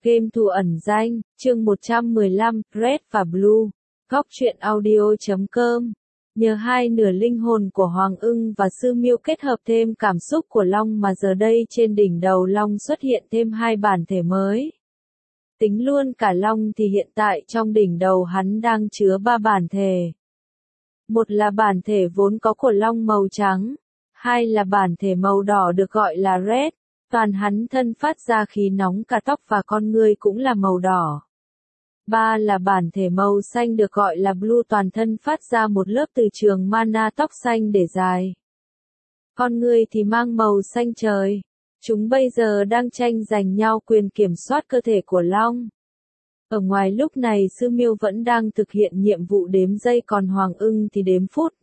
Game thủ ẩn danh, chương 115, Red và Blue. Góc truyện audio.com. Nhờ hai nửa linh hồn của Hoàng Ưng và Sư Miêu kết hợp thêm cảm xúc của Long mà giờ đây trên đỉnh đầu Long xuất hiện thêm hai bản thể mới. Tính luôn cả Long thì hiện tại trong đỉnh đầu hắn đang chứa ba bản thể. Một là bản thể vốn có của Long màu trắng, hai là bản thể màu đỏ được gọi là Red. Toàn hắn thân phát ra khí nóng, cả tóc và con ngươi cũng là màu đỏ. Ba là bản thể màu xanh được gọi là Blue, toàn thân phát ra một lớp từ trường mana tóc xanh để dài. Con ngươi thì mang màu xanh trời. Chúng bây giờ đang tranh giành nhau quyền kiểm soát cơ thể của Long. Ở ngoài lúc này Sư Miêu vẫn đang thực hiện nhiệm vụ đếm giây, còn Hoàng Ưng thì đếm phút.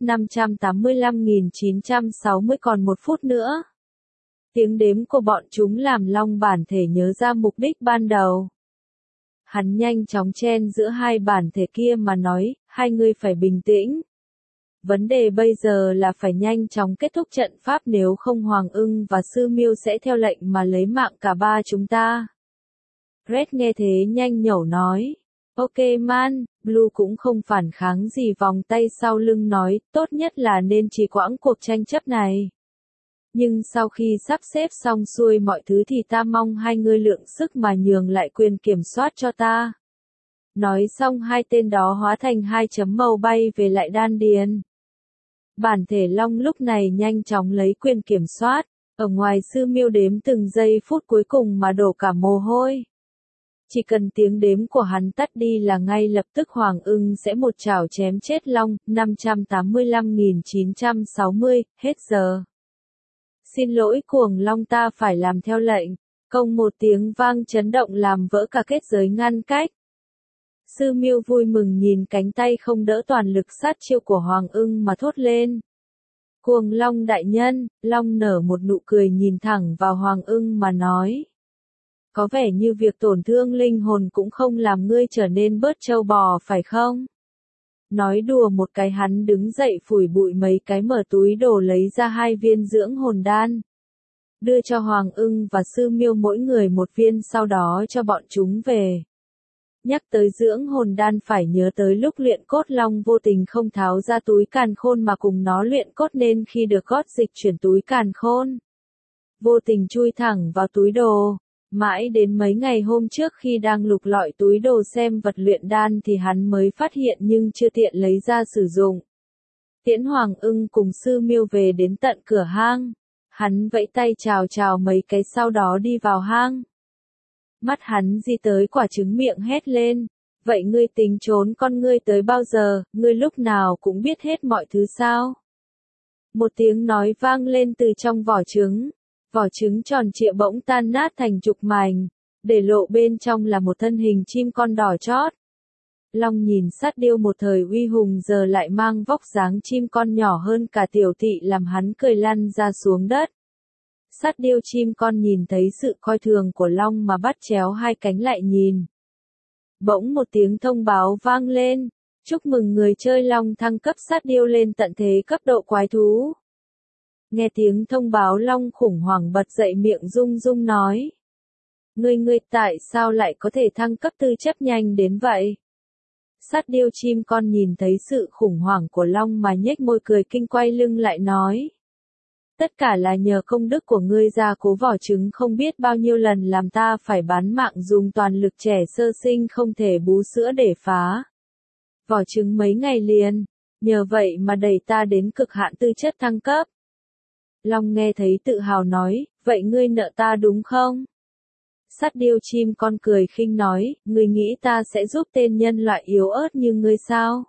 585.960, còn 1 phút nữa. Tiếng đếm của bọn chúng làm Long bản thể nhớ ra mục đích ban đầu. Hắn nhanh chóng chen giữa hai bản thể kia mà nói, hai người phải bình tĩnh. Vấn đề bây giờ là phải nhanh chóng kết thúc trận pháp, nếu không Hoàng Ưng và Sư Miêu sẽ theo lệnh mà lấy mạng cả ba chúng ta. Red nghe thế nhanh nhẩu nói. Ok man, Blue cũng không phản kháng gì, vòng tay sau lưng nói, tốt nhất là nên trì hoãn cuộc tranh chấp này. Nhưng sau khi sắp xếp xong xuôi mọi thứ thì ta mong hai người lượng sức mà nhường lại quyền kiểm soát cho ta. Nói xong hai tên đó hóa thành hai chấm màu bay về lại đan điền. Bản thể Long lúc này nhanh chóng lấy quyền kiểm soát, ở ngoài Sư Miêu đếm từng giây phút cuối cùng mà đổ cả mồ hôi. Chỉ cần tiếng đếm của hắn tắt đi là ngay lập tức Hoàng Ưng sẽ một chảo chém chết Long. 585.960, hết giờ. Xin lỗi Cuồng Long, ta phải làm theo lệnh. Công một tiếng vang chấn động làm vỡ cả kết giới ngăn cách. Sư Miêu vui mừng nhìn cánh tay không đỡ toàn lực sát chiêu của Hoàng Ưng mà thốt lên. Cuồng Long đại nhân. Long nở một nụ cười nhìn thẳng vào Hoàng Ưng mà nói. Có vẻ như việc tổn thương linh hồn cũng không làm ngươi trở nên bớt trâu bò phải không? Nói đùa một cái, hắn đứng dậy phủi bụi mấy cái, mở túi đồ lấy ra 2 viên dưỡng hồn đan. Đưa cho Hoàng Ưng và Sư Miêu mỗi người 1 viên, sau đó cho bọn chúng về. Nhắc tới dưỡng hồn đan phải nhớ tới lúc luyện cốt Long vô tình không tháo ra túi càn khôn mà cùng nó luyện cốt, nên khi được gót dịch chuyển túi càn khôn, vô tình chui thẳng vào túi đồ. Mãi đến mấy ngày hôm trước khi đang lục lọi túi đồ xem vật luyện đan thì hắn mới phát hiện nhưng chưa tiện lấy ra sử dụng. Tiễn Hoàng Ưng cùng Sư Miêu về đến tận cửa hang. Hắn vẫy tay chào chào mấy cái sau đó đi vào hang. Mắt hắn di tới quả trứng, miệng hét lên. Vậy ngươi tính trốn con ngươi tới bao giờ, ngươi lúc nào cũng biết hết mọi thứ sao? Một tiếng nói vang lên từ trong vỏ trứng. Vỏ trứng tròn trịa bỗng tan nát thành chục mảnh, để lộ bên trong là một thân hình chim con đỏ chót. Long nhìn Sát Điêu một thời uy hùng giờ lại mang vóc dáng chim con nhỏ hơn cả Tiểu Thị làm hắn cười lăn ra xuống đất. Sát Điêu chim con nhìn thấy sự coi thường của Long mà bắt chéo hai cánh lại nhìn. Bỗng một tiếng thông báo vang lên, chúc mừng người chơi Long thăng cấp Sát Điêu lên tận thế cấp độ quái thú. Nghe tiếng thông báo Long khủng hoảng bật dậy, miệng rung rung nói. Ngươi tại sao lại có thể thăng cấp tư chất nhanh đến vậy? Sát Điêu chim con nhìn thấy sự khủng hoảng của Long mà nhếch môi cười kinh, quay lưng lại nói. Tất cả là nhờ công đức của ngươi, gia cố vỏ trứng không biết bao nhiêu lần làm ta phải bán mạng dùng toàn lực, trẻ sơ sinh không thể bú sữa để phá vỏ trứng mấy ngày liền, nhờ vậy mà đẩy ta đến cực hạn tư chất thăng cấp. Long nghe thấy tự hào nói, vậy ngươi nợ ta đúng không? Sát Điêu chim con cười khinh nói, ngươi nghĩ ta sẽ giúp tên nhân loại yếu ớt như ngươi sao?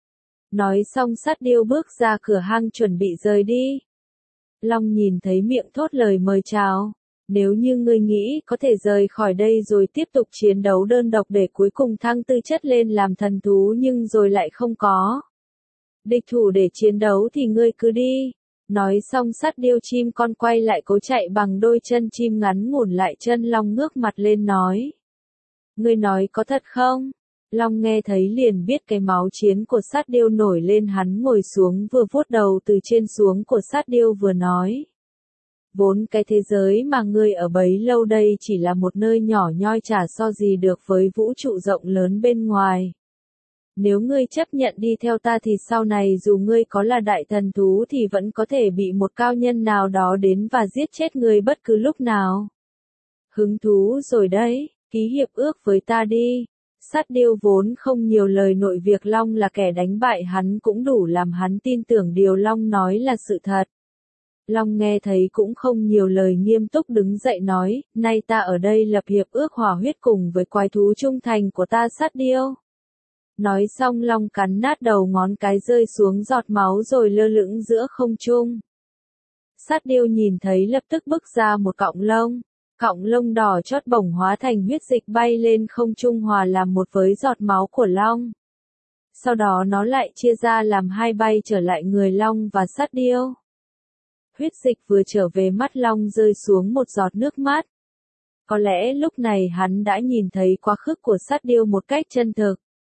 Nói xong Sát Điêu bước ra cửa hang chuẩn bị rời đi. Long nhìn thấy miệng thốt lời mời chào. Nếu như ngươi nghĩ có thể rời khỏi đây rồi tiếp tục chiến đấu đơn độc để cuối cùng thăng tư chất lên làm thần thú nhưng rồi lại không có địch thủ để chiến đấu thì ngươi cứ đi. Nói xong Sát Điêu chim con quay lại cố chạy bằng đôi chân chim ngắn ngủn lại chân. Long ngước mặt lên nói. Ngươi nói có thật không? Long nghe thấy liền biết cái máu chiến của Sát Điêu nổi lên, hắn ngồi xuống vừa vuốt đầu từ trên xuống của Sát Điêu vừa nói. Vốn cái thế giới mà ngươi ở bấy lâu đây chỉ là một nơi nhỏ nhoi chả so gì được với vũ trụ rộng lớn bên ngoài. Nếu ngươi chấp nhận đi theo ta thì sau này dù ngươi có là đại thần thú thì vẫn có thể bị một cao nhân nào đó đến và giết chết ngươi bất cứ lúc nào. Hứng thú rồi đấy, ký hiệp ước với ta đi. Sát điêu vốn không nhiều lời nội việc Long là kẻ đánh bại hắn cũng đủ làm hắn tin tưởng điều Long nói là sự thật. Long nghe thấy cũng không nhiều lời nghiêm túc đứng dậy nói, nay ta ở đây lập hiệp ước hòa huyết cùng với quái thú trung thành của ta sát điêu. Nói xong Long cắn nát đầu ngón cái rơi xuống giọt máu rồi lơ lửng giữa không trung. Sát điêu nhìn thấy lập tức bứt ra một cọng lông. Cọng lông đỏ chót bỗng hóa thành huyết dịch bay lên không trung hòa làm một với giọt máu của Long. Sau đó nó lại chia ra làm hai bay trở lại người Long và sát điêu. Huyết dịch vừa trở về mắt Long rơi xuống một giọt nước mắt. Có lẽ lúc này hắn đã nhìn thấy quá khứ của sát điêu một cách chân thực.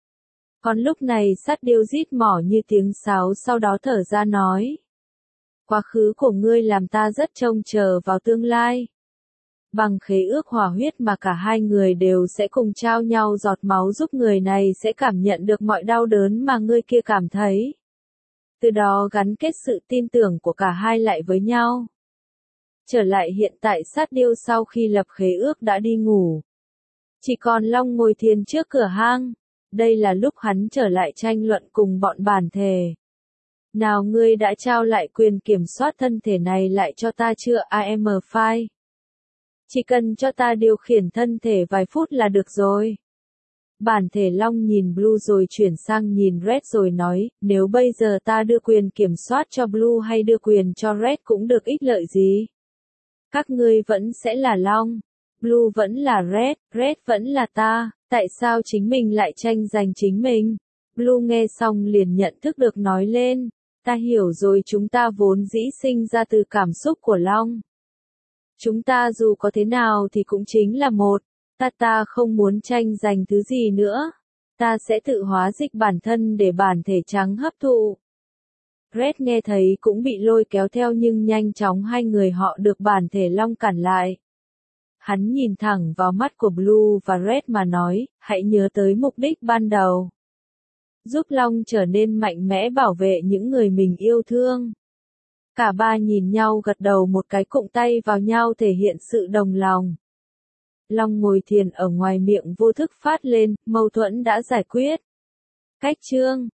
Còn lúc này sát điêu rít mỏ như tiếng sáo sau đó thở ra nói. Quá khứ của ngươi làm ta rất trông chờ vào tương lai. Bằng khế ước hòa huyết mà cả hai người đều sẽ cùng trao nhau giọt máu giúp người này sẽ cảm nhận được mọi đau đớn mà người kia cảm thấy. Từ đó gắn kết sự tin tưởng của cả hai lại với nhau. Trở lại hiện tại sát điêu sau khi lập khế ước đã đi ngủ. Chỉ còn Long ngồi thiền trước cửa hang. Đây là lúc hắn trở lại tranh luận cùng bọn bản thể. Nào ngươi đã trao lại quyền kiểm soát thân thể này lại cho ta chưa AM5? Chỉ cần cho ta điều khiển thân thể vài phút là được rồi. Bản thể Long nhìn Blue rồi chuyển sang nhìn Red rồi nói, nếu bây giờ ta đưa quyền kiểm soát cho Blue hay đưa quyền cho Red cũng được ích lợi gì? Các ngươi vẫn sẽ là Long, Blue vẫn là Red vẫn là ta, tại sao chính mình lại tranh giành chính mình? Blue nghe xong liền nhận thức được nói lên, ta hiểu rồi, chúng ta vốn dĩ sinh ra từ cảm xúc của Long. Chúng ta dù có thế nào thì cũng chính là một. Ta không muốn tranh giành thứ gì nữa. Ta sẽ tự hóa dịch bản thân để bản thể trắng hấp thụ. Red nghe thấy cũng bị lôi kéo theo nhưng nhanh chóng hai người họ được bản thể Long cản lại. Hắn nhìn thẳng vào mắt của Blue và Red mà nói, hãy nhớ tới mục đích ban đầu. Giúp Long trở nên mạnh mẽ bảo vệ những người mình yêu thương. Cả ba nhìn nhau gật đầu một cái cụng tay vào nhau thể hiện sự đồng lòng. Long ngồi thiền ở ngoài miệng vô thức phát lên, mâu thuẫn đã giải quyết. Cách chương